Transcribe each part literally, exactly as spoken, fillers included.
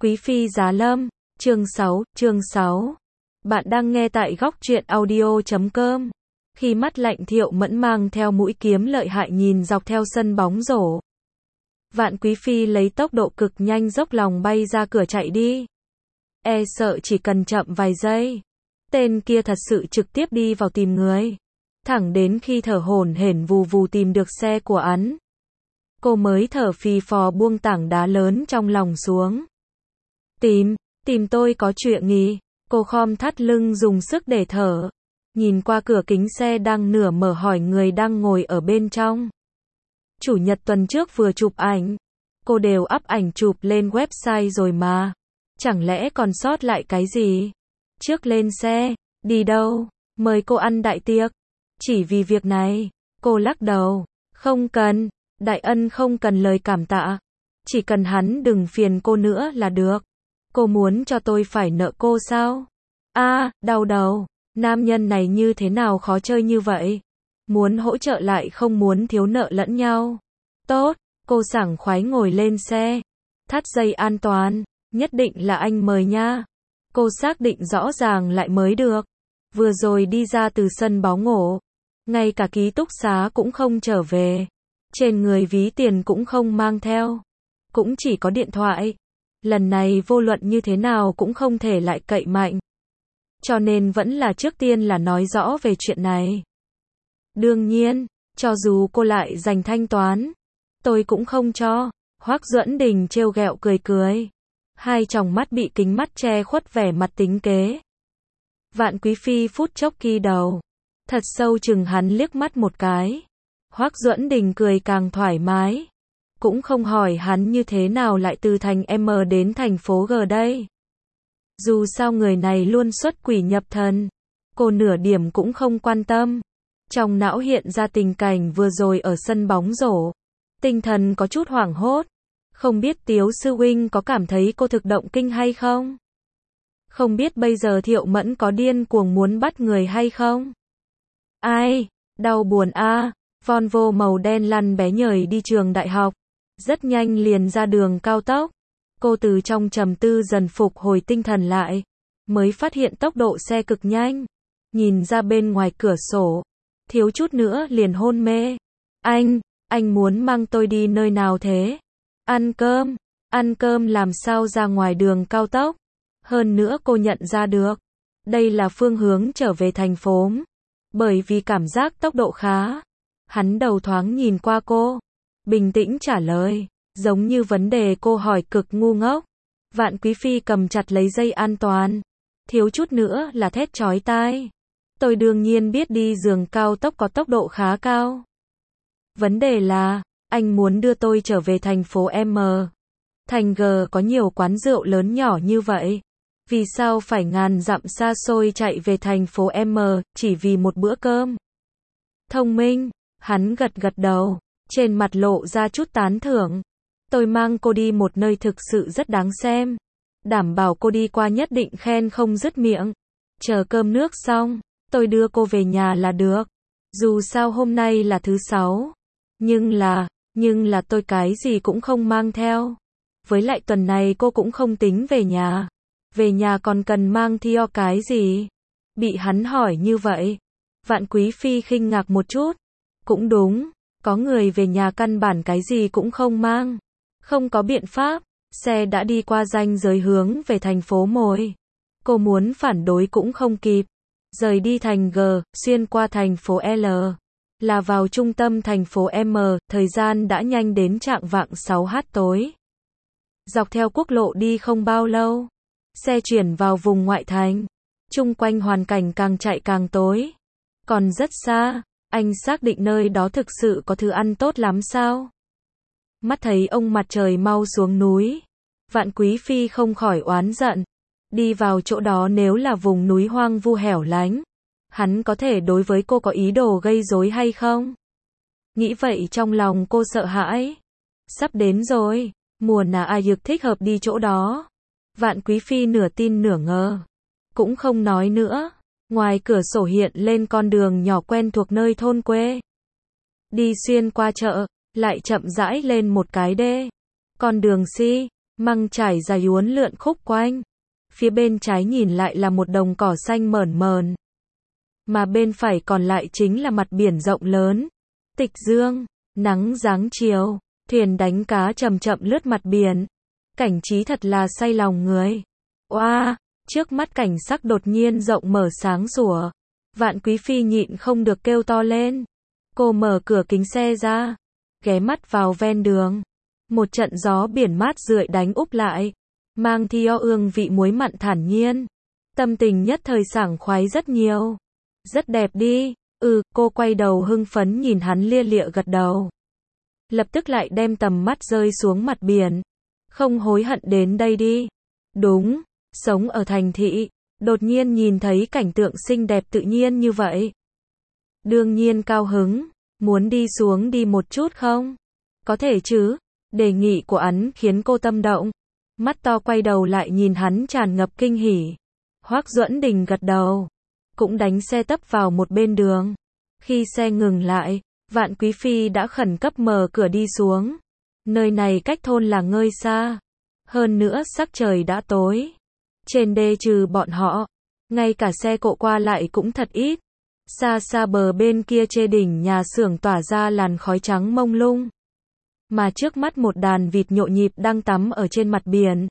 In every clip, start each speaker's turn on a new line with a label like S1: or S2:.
S1: Quý phi giá lâm, chương sáu, chương sáu. Bạn đang nghe tại góc truyện audio chấm com. Khi mắt lạnh Thiệu Mẫn mang theo mũi kiếm lợi hại nhìn dọc theo sân bóng rổ. Vạn Quý phi lấy tốc độ cực nhanh dốc lòng bay ra cửa chạy đi. E sợ chỉ cần chậm vài giây, tên kia thật sự trực tiếp đi vào tìm người. Thẳng đến khi thở hổn hển vù vù tìm được xe của hắn, cô mới thở phì phò buông tảng đá lớn trong lòng xuống. Tìm, tìm tôi có chuyện gì? Cô khom thắt lưng dùng sức để thở. Nhìn qua cửa kính xe đang nửa mở hỏi người đang ngồi ở bên trong. Chủ nhật tuần trước vừa chụp ảnh. Cô đều up ảnh chụp lên website rồi mà. Chẳng lẽ còn sót lại cái gì? Trước lên xe, đi đâu? Mời cô ăn đại tiệc. Chỉ vì việc này, cô lắc đầu. Không cần, đại ân không cần lời cảm tạ. Chỉ cần hắn đừng phiền cô nữa là được. Cô muốn cho tôi phải nợ cô sao? A, à, đau đầu. Nam nhân này như thế nào khó chơi như vậy? Muốn hỗ trợ lại không muốn thiếu nợ lẫn nhau. Tốt, cô sảng khoái ngồi lên xe. Thắt dây an toàn, nhất định là anh mời nha. Cô xác định rõ ràng lại mới được. Vừa rồi đi ra từ sân bóng ngổ, ngay cả ký túc xá cũng không trở về. Trên người ví tiền cũng không mang theo. Cũng chỉ có điện thoại. Lần này vô luận như thế nào cũng không thể lại cậy mạnh. Cho nên vẫn là trước tiên là nói rõ về chuyện này. Đương nhiên, cho dù cô lại dành thanh toán, tôi cũng không cho. Hoắc Duẫn Đình trêu ghẹo cười cười. Hai tròng mắt bị kính mắt che khuất vẻ mặt tính kế. Vạn Quý phi phút chốc kỳ đầu. Thật sâu chừng hắn liếc mắt một cái. Hoắc Duẫn Đình cười càng thoải mái. Cũng không hỏi hắn như thế nào lại từ thành M đến thành phố G đây. Dù sao người này luôn xuất quỷ nhập thần. Cô nửa điểm cũng không quan tâm. Trong não hiện ra tình cảnh vừa rồi ở sân bóng rổ. Tinh thần có chút hoảng hốt. Không biết Tiếu sư huynh có cảm thấy cô thực động kinh hay không? Không biết bây giờ Thiệu Mẫn có điên cuồng muốn bắt người hay không? Ai? Đau buồn a. À. Volvo màu đen lăn bé nhời đi trường đại học. Rất nhanh liền ra đường cao tốc. Cô từ trong trầm tư dần phục hồi tinh thần lại. Mới phát hiện tốc độ xe cực nhanh. Nhìn ra bên ngoài cửa sổ. Thiếu chút nữa liền hôn mê. Anh, anh muốn mang tôi đi nơi nào thế? Ăn cơm. Ăn cơm làm sao ra ngoài đường cao tốc? Hơn nữa cô nhận ra được. Đây là phương hướng trở về thành phố. Bởi vì cảm giác tốc độ khá. Hắn đầu thoáng nhìn qua cô. Bình tĩnh trả lời. Giống như vấn đề cô hỏi cực ngu ngốc. Vạn Quý phi cầm chặt lấy dây an toàn. Thiếu chút nữa là thét chói tai. Tôi đương nhiên biết đi giường cao tốc có tốc độ khá cao. Vấn đề là, anh muốn đưa tôi trở về thành phố M. Thành G có nhiều quán rượu lớn nhỏ như vậy. Vì sao phải ngàn dặm xa xôi chạy về thành phố M, chỉ vì một bữa cơm? Thông minh, hắn gật gật đầu, trên mặt lộ ra chút tán thưởng. Tôi mang cô đi một nơi thực sự rất đáng xem. Đảm bảo cô đi qua nhất định khen không dứt miệng. Chờ cơm nước xong, tôi đưa cô về nhà là được. Dù sao hôm nay là thứ sáu. Nhưng là, nhưng là tôi cái gì cũng không mang theo. Với lại tuần này cô cũng không tính về nhà. Về nhà còn cần mang theo cái gì? Bị hắn hỏi như vậy. Vạn Quý phi khinh ngạc một chút. Cũng đúng, có người về nhà căn bản cái gì cũng không mang. Không có biện pháp, xe đã đi qua ranh giới hướng về thành phố Mồi. Cô muốn phản đối cũng không kịp. Rời đi thành G, xuyên qua thành phố L. Là vào trung tâm thành phố M, thời gian đã nhanh đến chạng vạng sáu giờ tối. Dọc theo quốc lộ đi không bao lâu. Xe chuyển vào vùng ngoại thành. Chung quanh hoàn cảnh càng chạy càng tối. Còn rất xa, anh xác định nơi đó thực sự có thứ ăn tốt lắm sao? Mắt thấy ông mặt trời mau xuống núi. Vạn Quý phi không khỏi oán giận. Đi vào chỗ đó nếu là vùng núi hoang vu hẻo lánh. Hắn có thể đối với cô có ý đồ gây rối hay không? Nghĩ vậy trong lòng cô sợ hãi. Sắp đến rồi, mùa nà ai dược thích hợp đi chỗ đó. Vạn Quý phi nửa tin nửa ngờ. Cũng không nói nữa. Ngoài cửa sổ hiện lên con đường nhỏ quen thuộc nơi thôn quê. Đi xuyên qua chợ, lại chậm rãi lên một cái đê. Con đường xi măng trải dài uốn lượn khúc quanh. Phía bên trái nhìn lại là một đồng cỏ xanh mởn mởn. Mà bên phải còn lại chính là mặt biển rộng lớn. Tịch dương, nắng giáng chiều, thuyền đánh cá chậm chậm lướt mặt biển. Cảnh trí thật là say lòng người. Oa, trước mắt cảnh sắc đột nhiên rộng mở sáng sủa. Vạn Quý Phi nhịn không được kêu to lên. Cô mở cửa kính xe ra, ghé mắt vào ven đường. Một trận gió biển mát rượi đánh úp lại, mang theo ương vị muối mặn thản nhiên. Tâm tình nhất thời sảng khoái rất nhiều. Rất đẹp đi. Ừ, cô quay đầu hưng phấn nhìn hắn lia lịa gật đầu. Lập tức lại đem tầm mắt rơi xuống mặt biển. Không hối hận đến đây đi. Đúng, sống ở thành thị, đột nhiên nhìn thấy cảnh tượng xinh đẹp tự nhiên như vậy. Đương nhiên cao hứng, muốn đi xuống đi một chút không? Có thể chứ? Đề nghị của hắn khiến cô tâm động. Mắt to quay đầu lại nhìn hắn tràn ngập kinh hỉ. Hoắc Duẫn Đình gật đầu, cũng đánh xe tấp vào một bên đường. Khi xe ngừng lại, Vạn Quý Phi đã khẩn cấp mở cửa đi xuống. Nơi này cách thôn là ngơi xa. Hơn nữa sắc trời đã tối. Trên đê trừ bọn họ, ngay cả xe cộ qua lại cũng thật ít. Xa xa bờ bên kia trên đỉnh nhà xưởng tỏa ra làn khói trắng mông lung. Mà trước mắt một đàn vịt nhộn nhịp đang tắm ở trên mặt biển.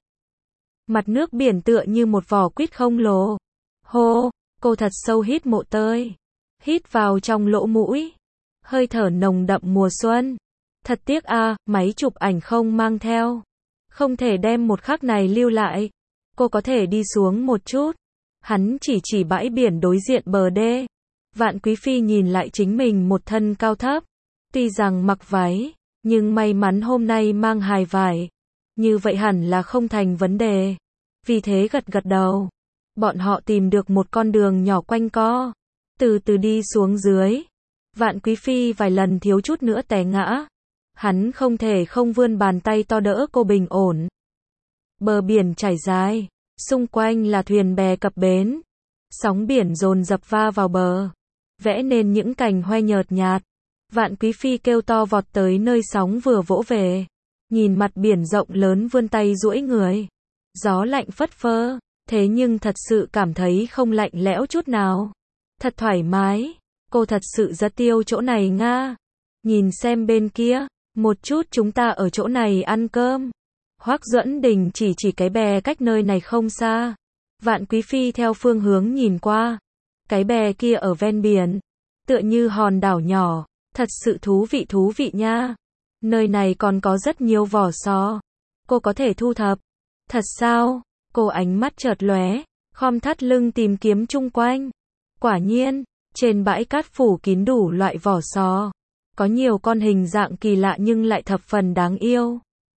S1: Mặt nước biển tựa như một vỏ quýt khổng lồ. Hô, cô thật sâu hít một hơi. Hít vào trong lỗ mũi. Hơi thở nồng đậm mùa xuân. Thật tiếc a, máy chụp ảnh không mang theo. Không thể đem một khắc này lưu lại. Cô có thể đi xuống một chút. Hắn chỉ chỉ bãi biển đối diện bờ đê. Vạn Quý Phi nhìn lại chính mình một thân cao thấp. Tuy rằng mặc váy, nhưng may mắn hôm nay mang hài vải. Như vậy hẳn là không thành vấn đề. Vì thế gật gật đầu. Bọn họ tìm được một con đường nhỏ quanh co. Từ từ đi xuống dưới. Vạn Quý Phi vài lần thiếu chút nữa té ngã. Hắn không thể không vươn bàn tay to đỡ cô bình ổn. Bờ biển trải dài. Xung quanh là thuyền bè cập bến. Sóng biển dồn dập va vào bờ. Vẽ nên những cành hoe nhợt nhạt. Vạn Quý Phi kêu to vọt tới nơi sóng vừa vỗ về. Nhìn mặt biển rộng lớn vươn tay duỗi người. Gió lạnh phất phơ. Thế nhưng thật sự cảm thấy không lạnh lẽo chút nào. Thật thoải mái. Cô thật sự rất tiêu chỗ này nga. Nhìn xem bên kia. Một chút chúng ta ở chỗ này ăn cơm. Hoắc Duẫn Đình chỉ chỉ cái bè cách nơi này không xa. Vạn Quý Phi theo phương hướng nhìn qua. Cái bè kia ở ven biển. Tựa như hòn đảo nhỏ. Thật sự thú vị thú vị nha. Nơi này còn có rất nhiều vỏ sò. Cô có thể thu thập. Thật sao? Cô ánh mắt chợt lóe. Khom thắt lưng tìm kiếm chung quanh. Quả nhiên, trên bãi cát phủ kín đủ loại vỏ sò. Có nhiều con hình dạng kỳ lạ nhưng lại thập phần đáng yêu.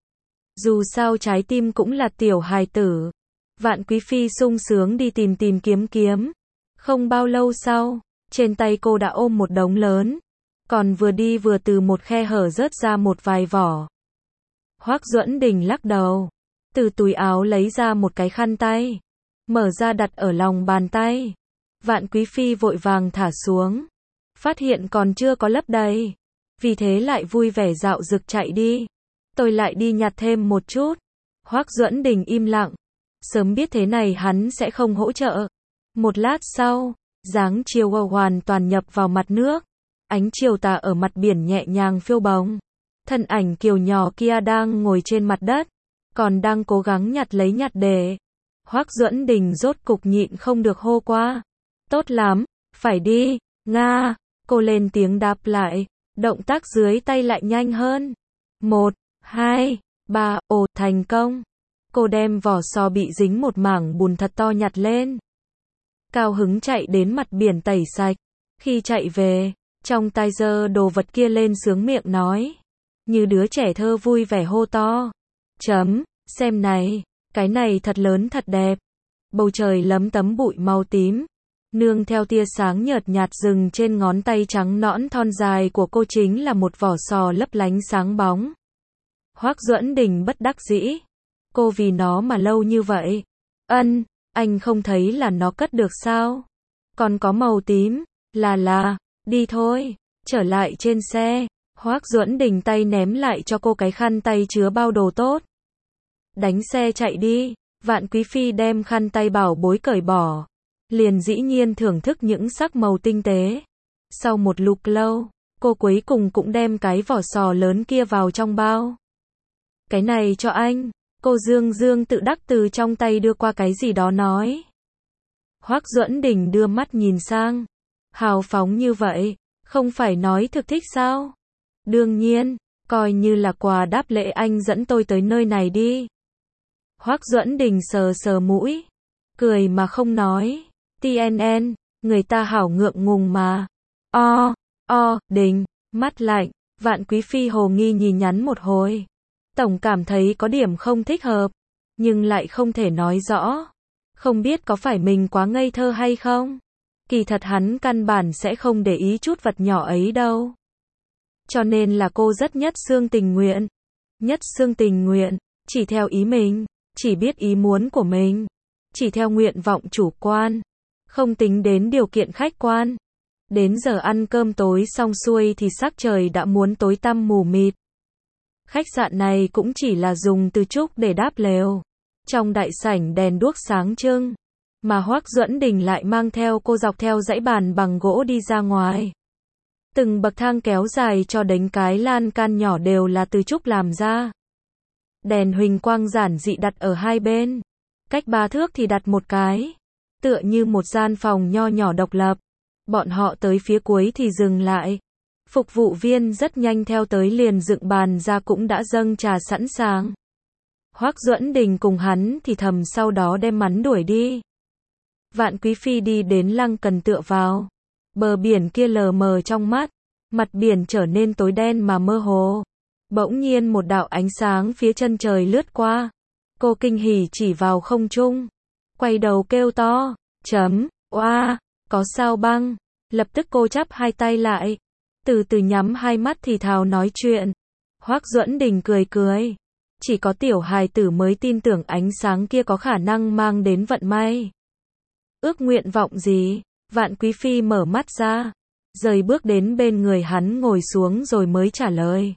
S1: Dù sao trái tim cũng là tiểu hài tử. Vạn Quý Phi sung sướng đi tìm tìm kiếm kiếm. Không bao lâu sau, trên tay cô đã ôm một đống lớn. Còn vừa đi vừa từ một khe hở rớt ra một vài vỏ. Hoắc Duẫn Đình lắc đầu. Từ túi áo lấy ra một cái khăn tay. Mở ra đặt ở lòng bàn tay. Vạn Quý Phi vội vàng thả xuống. Phát hiện còn chưa có lấp đầy. Vì thế lại vui vẻ dạo dực chạy đi. Tôi lại đi nhặt thêm một chút. Hoắc Duẫn Đình im lặng. Sớm biết thế này hắn sẽ không hỗ trợ. Một lát sau, dáng chiều hoàn toàn nhập vào mặt nước. Ánh chiều tà ở mặt biển nhẹ nhàng phiêu bồng. Thân ảnh kiều nhỏ kia đang ngồi trên mặt đất. Còn đang cố gắng nhặt lấy nhặt để. Hoắc Duẫn Đình rốt cục nhịn không được hô qua. Tốt lắm, phải đi, Nga. Cô lên tiếng đáp lại. Động tác dưới tay lại nhanh hơn. Một, hai, ba, ồ, thành công. Cô đem vỏ sò bị dính một mảng bùn thật to nhặt lên. Cao hứng chạy đến mặt biển tẩy sạch. Khi chạy về, trong tay giơ đồ vật kia lên sướng miệng nói. Như đứa trẻ thơ vui vẻ hô to. Chấm, xem này, cái này thật lớn thật đẹp. Bầu trời lấm tấm bụi màu tím. Nương theo tia sáng nhợt nhạt rừng trên ngón tay trắng nõn thon dài của cô chính là một vỏ sò lấp lánh sáng bóng. Hoắc Duẫn Đình bất đắc dĩ. Cô vì nó mà lâu như vậy. Ân, anh không thấy là nó cất được sao? Còn có màu tím, là là, đi thôi, trở lại trên xe. Hoắc Duẫn Đình tay ném lại cho cô cái khăn tay chứa bao đồ tốt. Đánh xe chạy đi. Vạn Quý Phi đem khăn tay bảo bối cởi bỏ. Liền dĩ nhiên thưởng thức những sắc màu tinh tế. Sau một lúc lâu, cô cuối cùng cũng đem cái vỏ sò lớn kia vào trong bao. Cái này cho anh. Cô Dương Dương tự đắc từ trong tay đưa qua cái gì đó nói. Hoắc Duẫn Đình đưa mắt nhìn sang. Hào phóng như vậy, không phải nói thực thích sao? Đương nhiên, coi như là quà đáp lễ anh dẫn tôi tới nơi này đi. Hoắc Duẫn Đình sờ sờ mũi, cười mà không nói. tê en en, người ta hảo ngượng ngùng mà. O, o, Đình, mắt lạnh, Vạn Quý Phi hồ nghi nhìn nhắn một hồi. Tổng cảm thấy có điểm không thích hợp, nhưng lại không thể nói rõ. Không biết có phải mình quá ngây thơ hay không? Kỳ thật hắn căn bản sẽ không để ý chút vật nhỏ ấy đâu. Cho nên là cô rất nhất xương tình nguyện. Nhất xương tình nguyện, chỉ theo ý mình, chỉ biết ý muốn của mình, chỉ theo nguyện vọng chủ quan, không tính đến điều kiện khách quan. Đến giờ ăn cơm tối xong xuôi thì sắc trời đã muốn tối tăm mù mịt. Khách sạn này cũng chỉ là dùng từ trúc để đáp lều. Trong đại sảnh đèn đuốc sáng trưng, mà Hoắc Duẫn Đình lại mang theo cô dọc theo dãy bàn bằng gỗ đi ra ngoài. Từng bậc thang kéo dài cho đến cái lan can nhỏ đều là từ trúc làm ra. Đèn huỳnh quang giản dị đặt ở hai bên. Cách ba thước thì đặt một cái. Tựa như một gian phòng nho nhỏ độc lập. Bọn họ tới phía cuối thì dừng lại. Phục vụ viên rất nhanh theo tới liền dựng bàn ra cũng đã dâng trà sẵn sàng. Hoắc Duẫn Đình cùng hắn thì thầm sau đó đem hắn đuổi đi. Vạn Quý Phi đi đến lăng cần tựa vào. Bờ biển kia lờ mờ trong mắt. Mặt biển trở nên tối đen mà mơ hồ. Bỗng nhiên một đạo ánh sáng phía chân trời lướt qua. Cô kinh hỉ chỉ vào không trung. Quay đầu kêu to. Chấm, oa, có sao băng. Lập tức cô chắp hai tay lại. Từ từ nhắm hai mắt thì thào nói chuyện. Hoắc Duẫn Đình cười cười. Chỉ có tiểu hài tử mới tin tưởng ánh sáng kia có khả năng mang đến vận may. Ước nguyện vọng gì? Vạn Quý Phi mở mắt ra. Rời bước đến bên người hắn ngồi xuống rồi mới trả lời.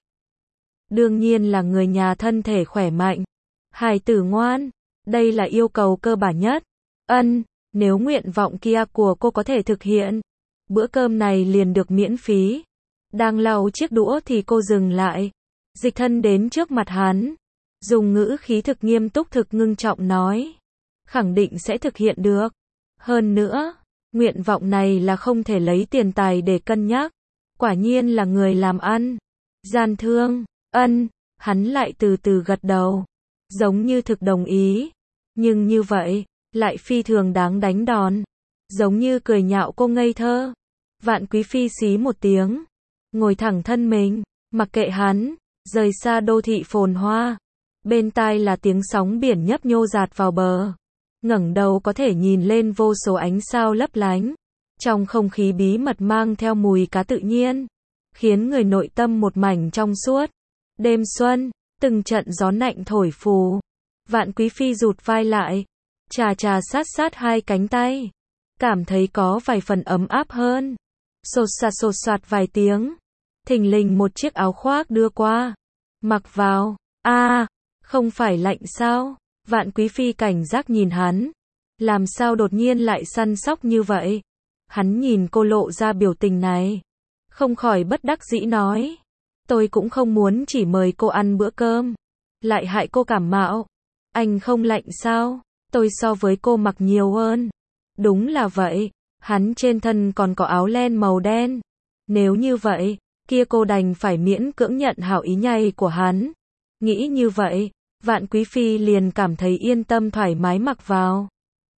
S1: Đương nhiên là người nhà thân thể khỏe mạnh. Hài tử ngoan. Đây là yêu cầu cơ bản nhất. Ân, nếu nguyện vọng kia của cô có thể thực hiện, bữa cơm này liền được miễn phí. Đang lau chiếc đũa thì cô dừng lại. Dịch thân đến trước mặt hắn. Dùng ngữ khí thực nghiêm túc thực ngưng trọng nói. Khẳng định sẽ thực hiện được. Hơn nữa, nguyện vọng này là không thể lấy tiền tài để cân nhắc. Quả nhiên là người làm ăn. Gian thương, ân, hắn lại từ từ gật đầu. Giống như thực đồng ý. Nhưng như vậy, lại phi thường đáng đánh đòn. Giống như cười nhạo cô ngây thơ. Vạn Quý Phi xí một tiếng. Ngồi thẳng thân mình, mặc kệ hắn, rời xa đô thị phồn hoa. Bên tai là tiếng sóng biển nhấp nhô dạt vào bờ. Ngẩng đầu có thể nhìn lên vô số ánh sao lấp lánh. Trong không khí bí mật mang theo mùi cá tự nhiên. Khiến người nội tâm một mảnh trong suốt. Đêm xuân, từng trận gió lạnh thổi phù. Vạn Quý Phi rụt vai lại. Chà chà sát sát hai cánh tay. Cảm thấy có vài phần ấm áp hơn. Sột soạt sột soạt vài tiếng. Thình lình một chiếc áo khoác đưa qua. Mặc vào. A, à, không phải lạnh sao? Vạn Quý Phi cảnh giác nhìn hắn. Làm sao đột nhiên lại săn sóc như vậy? Hắn nhìn cô lộ ra biểu tình này. Không khỏi bất đắc dĩ nói. Tôi cũng không muốn chỉ mời cô ăn bữa cơm. Lại hại cô cảm mạo. Anh không lạnh sao? Tôi so với cô mặc nhiều hơn. Đúng là vậy. Hắn trên thân còn có áo len màu đen. Nếu như vậy, kia cô đành phải miễn cưỡng nhận hảo ý nhày của hắn. Nghĩ như vậy, Vạn Quý Phi liền cảm thấy yên tâm thoải mái mặc vào.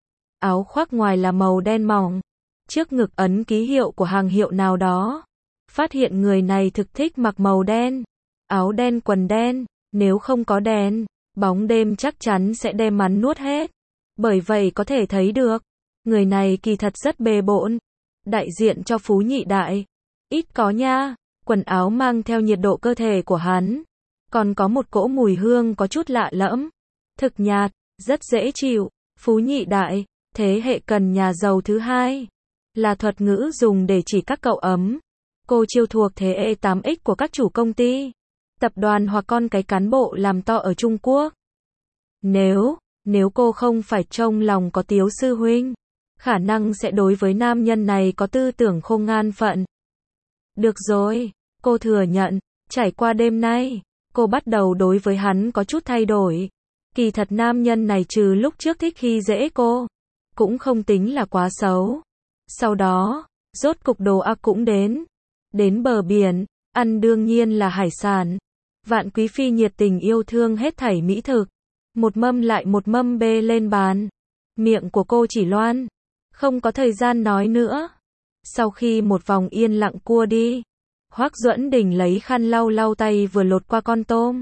S1: Áo khoác ngoài là màu đen mỏng. Trước ngực ấn ký hiệu của hàng hiệu nào đó. Phát hiện người này thực thích mặc màu đen. Áo đen quần đen, nếu không có đèn, bóng đêm chắc chắn sẽ đem hắn nuốt hết. Bởi vậy có thể thấy được, người này kỳ thật rất bề bộn. Đại diện cho phú nhị đại. Ít có nha, quần áo mang theo nhiệt độ cơ thể của hắn. Còn có một cỗ mùi hương có chút lạ lẫm. Thực nhạt, rất dễ chịu. Phú nhị đại, thế hệ cần nhà giàu thứ hai. Là thuật ngữ dùng để chỉ các cậu ấm. Cô chiêu thuộc thế hệ tám x của các chủ công ty, tập đoàn hoặc con cái cán bộ làm to ở Trung Quốc. Nếu, nếu cô không phải trong lòng có Tiếu sư huynh, khả năng sẽ đối với nam nhân này có tư tưởng không an phận. Được rồi, cô thừa nhận, trải qua đêm nay, cô bắt đầu đối với hắn có chút thay đổi. Kỳ thật nam nhân này trừ lúc trước thích khi dễ cô, cũng không tính là quá xấu. Sau đó, rốt cục đồ ác cũng đến. Đến bờ biển, ăn đương nhiên là hải sản. Vạn Quý Phi nhiệt tình yêu thương hết thảy mỹ thực. Một mâm lại một mâm bê lên bàn. Miệng của cô chỉ loan. Không có thời gian nói nữa. Sau khi một vòng yên lặng cua đi, Hoắc Duẫn Đình lấy khăn lau lau tay vừa lột qua con tôm.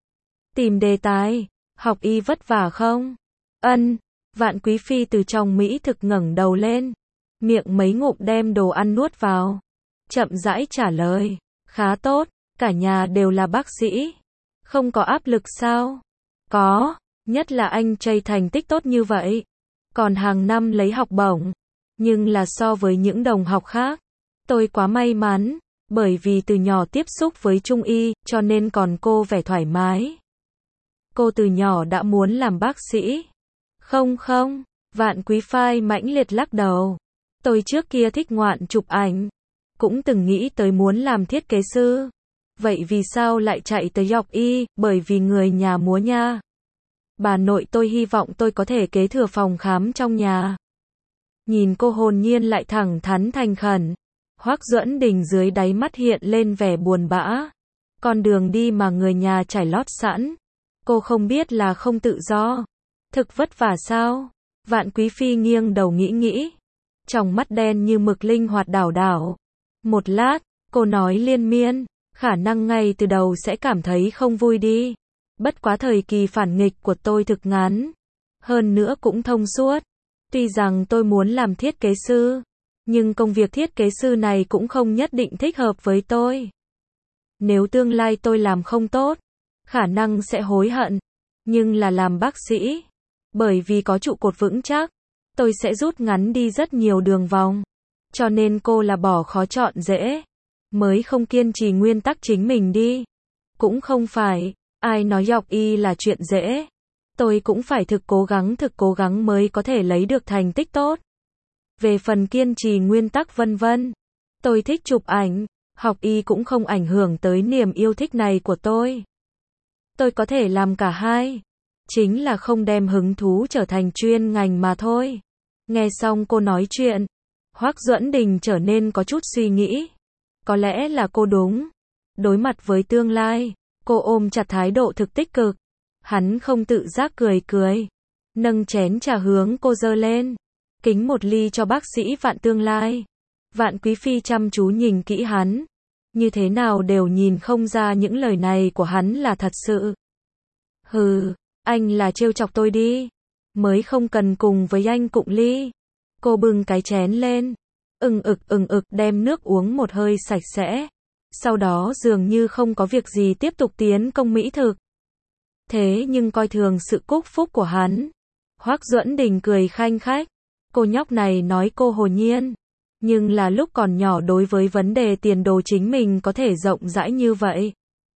S1: Tìm đề tài, học y vất vả không? Ân, Vạn Quý Phi từ trong mỹ thực ngẩng đầu lên. Miệng mấy ngụm đem đồ ăn nuốt vào. Chậm rãi trả lời, khá tốt, cả nhà đều là bác sĩ. Không có áp lực sao? Có, nhất là anh trai thành tích tốt như vậy. Còn hàng năm lấy học bổng. Nhưng là so với những đồng học khác, tôi quá may mắn, bởi vì từ nhỏ tiếp xúc với Trung y, cho nên còn cô vẻ thoải mái. Cô từ nhỏ đã muốn làm bác sĩ. Không không, Vạn Quý Phi mãnh liệt lắc đầu. Tôi trước kia thích ngoạn chụp ảnh, cũng từng nghĩ tới muốn làm thiết kế sư. Vậy vì sao lại chạy tới học y, bởi vì người nhà múa nha. Bà nội tôi hy vọng tôi có thể kế thừa phòng khám trong nhà. Nhìn cô hồn nhiên lại thẳng thắn thành khẩn. Hoắc Duẫn Đình dưới đáy mắt hiện lên vẻ buồn bã. Con đường đi mà người nhà trải lót sẵn. Cô không biết là không tự do. Thực vất vả sao? Vạn Quý Phi nghiêng đầu nghĩ nghĩ. Trong mắt đen như mực linh hoạt đảo đảo. Một lát, cô nói liên miên. Khả năng ngay từ đầu sẽ cảm thấy không vui đi. Bất quá thời kỳ phản nghịch của tôi thực ngắn. Hơn nữa cũng thông suốt. Tuy rằng tôi muốn làm thiết kế sư, nhưng công việc thiết kế sư này cũng không nhất định thích hợp với tôi. Nếu tương lai tôi làm không tốt, khả năng sẽ hối hận. Nhưng là làm bác sĩ, bởi vì có trụ cột vững chắc, tôi sẽ rút ngắn đi rất nhiều đường vòng. Cho nên cô là bỏ khó chọn dễ, mới không kiên trì nguyên tắc chính mình đi. Cũng không phải, ai nói học y là chuyện dễ. Tôi cũng phải thực cố gắng thực cố gắng mới có thể lấy được thành tích tốt. Về phần kiên trì nguyên tắc vân vân. Tôi thích chụp ảnh, học y cũng không ảnh hưởng tới niềm yêu thích này của tôi. Tôi có thể làm cả hai. Chính là không đem hứng thú trở thành chuyên ngành mà thôi. Nghe xong cô nói chuyện, Hoắc Duẫn Đình trở nên có chút suy nghĩ. Có lẽ là cô đúng. Đối mặt với tương lai, cô ôm chặt thái độ thực tích cực. Hắn không tự giác cười cười. Nâng chén trà hướng cô dơ lên. Kính một ly cho bác sĩ Vạn tương lai. Vạn Quý Phi chăm chú nhìn kỹ hắn. Như thế nào đều nhìn không ra những lời này của hắn là thật sự. Hừ, anh là trêu chọc tôi đi. Mới không cần cùng với anh cụng ly. Cô bưng cái chén lên. Ừng ực ừng ực đem nước uống một hơi sạch sẽ. Sau đó dường như không có việc gì tiếp tục tiến công mỹ thực. Thế nhưng coi thường sự cúc phúc của hắn. Hoắc Duẫn Đình cười khanh khách. Cô nhóc này nói cô hồn nhiên. Nhưng là lúc còn nhỏ đối với vấn đề tiền đồ chính mình có thể rộng rãi như vậy.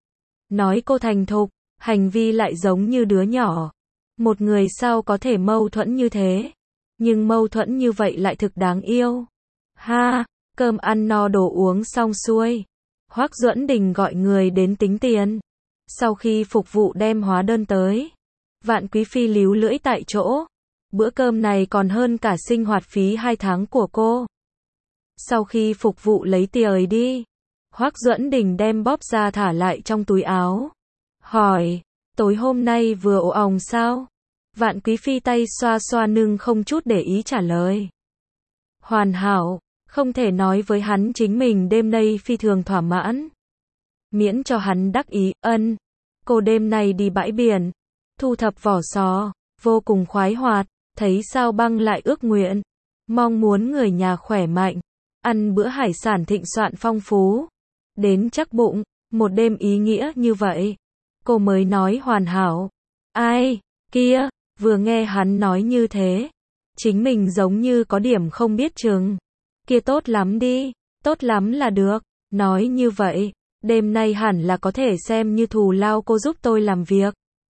S1: Nói cô thành thục, hành vi lại giống như đứa nhỏ. Một người sao có thể mâu thuẫn như thế. Nhưng mâu thuẫn như vậy lại thực đáng yêu. Ha, cơm ăn no đồ uống xong xuôi. Hoắc Duẫn Đình gọi người đến tính tiền. Sau khi phục vụ đem hóa đơn tới, Vạn Quý Phi líu lưỡi tại chỗ. Bữa cơm này còn hơn cả sinh hoạt phí hai tháng của cô. Sau khi phục vụ lấy tiền đi, Hoắc Duẫn Đình đem bóp ra thả lại trong túi áo. Hỏi, tối hôm nay vừa ổ òng sao? Vạn Quý Phi tay xoa xoa lưng không chút để ý trả lời. Hoàn hảo, không thể nói với hắn chính mình đêm nay phi thường thỏa mãn. Miễn cho hắn đắc ý, ân. Cô đêm nay đi bãi biển, thu thập vỏ sò, vô cùng khoái hoạt, thấy sao băng lại ước nguyện. Mong muốn người nhà khỏe mạnh, ăn bữa hải sản thịnh soạn phong phú. Đến chắc bụng, một đêm ý nghĩa như vậy. Cô mới nói hoàn hảo. Ai, kia, vừa nghe hắn nói như thế. Chính mình giống như có điểm không biết chừng. Kia tốt lắm đi, tốt lắm là được. Nói như vậy, đêm nay hẳn là có thể xem như thù lao cô giúp tôi làm việc.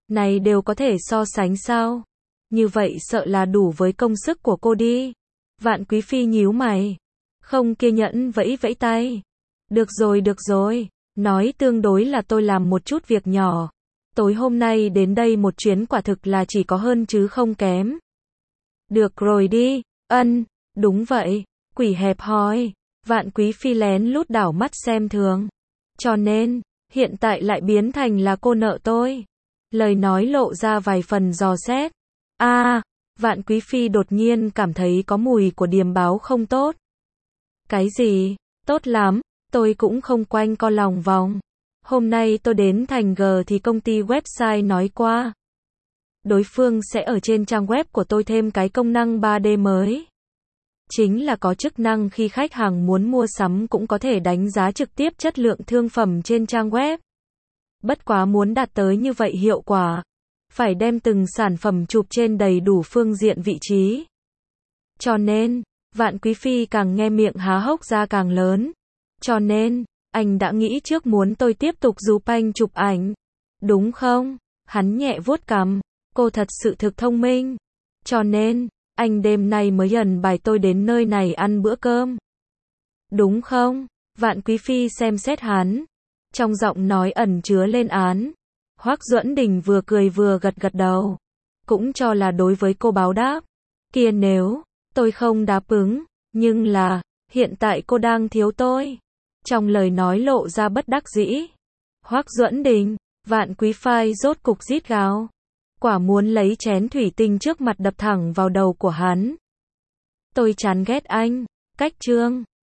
S1: Này đều có thể so sánh sao? Như vậy sợ là đủ với công sức của cô đi. Vạn Quý Phi nhíu mày. Không kia nhẫn vẫy vẫy tay. Được rồi được rồi. Nói tương đối là tôi làm một chút việc nhỏ. Tối hôm nay đến đây một chuyến quả thực là chỉ có hơn chứ không kém. Được rồi đi. Ân, đúng vậy. Quỷ hẹp hòi. Vạn Quý Phi lén lút đảo mắt xem thường. Cho nên, hiện tại lại biến thành là cô nợ tôi. Lời nói lộ ra vài phần dò xét. A, à, Vạn Quý Phi đột nhiên cảm thấy có mùi của điềm báo không tốt. Cái gì? Tốt lắm, tôi cũng không quanh co lòng vòng. Hôm nay tôi đến thành G thì công ty website nói qua. Đối phương sẽ ở trên trang web của tôi thêm cái công năng ba D mới. Chính là có chức năng khi khách hàng muốn mua sắm cũng có thể đánh giá trực tiếp chất lượng thương phẩm trên trang web. Bất quá muốn đạt tới như vậy hiệu quả, phải đem từng sản phẩm chụp trên đầy đủ phương diện vị trí. Cho nên, Vạn Quý Phi càng nghe miệng há hốc ra càng lớn. Cho nên, anh đã nghĩ trước muốn tôi tiếp tục giúp anh chụp ảnh. Đúng không? Hắn nhẹ vuốt cằm. Cô thật sự thực thông minh. Cho nên, anh đêm nay mới ẩn bài tôi đến nơi này ăn bữa cơm. Đúng không? Vạn Quý Phi xem xét hắn. Trong giọng nói ẩn chứa lên án. Hoắc Duẫn Đình vừa cười vừa gật gật đầu. Cũng cho là đối với cô báo đáp. Kia nếu, tôi không đáp ứng, nhưng là, hiện tại cô đang thiếu tôi. Trong lời nói lộ ra bất đắc dĩ. Hoắc Duẫn Đình, Vạn Quý Phi rốt cục rít gào. Quả muốn lấy chén thủy tinh trước mặt đập thẳng vào đầu của hắn. Tôi chán ghét anh. Cách chương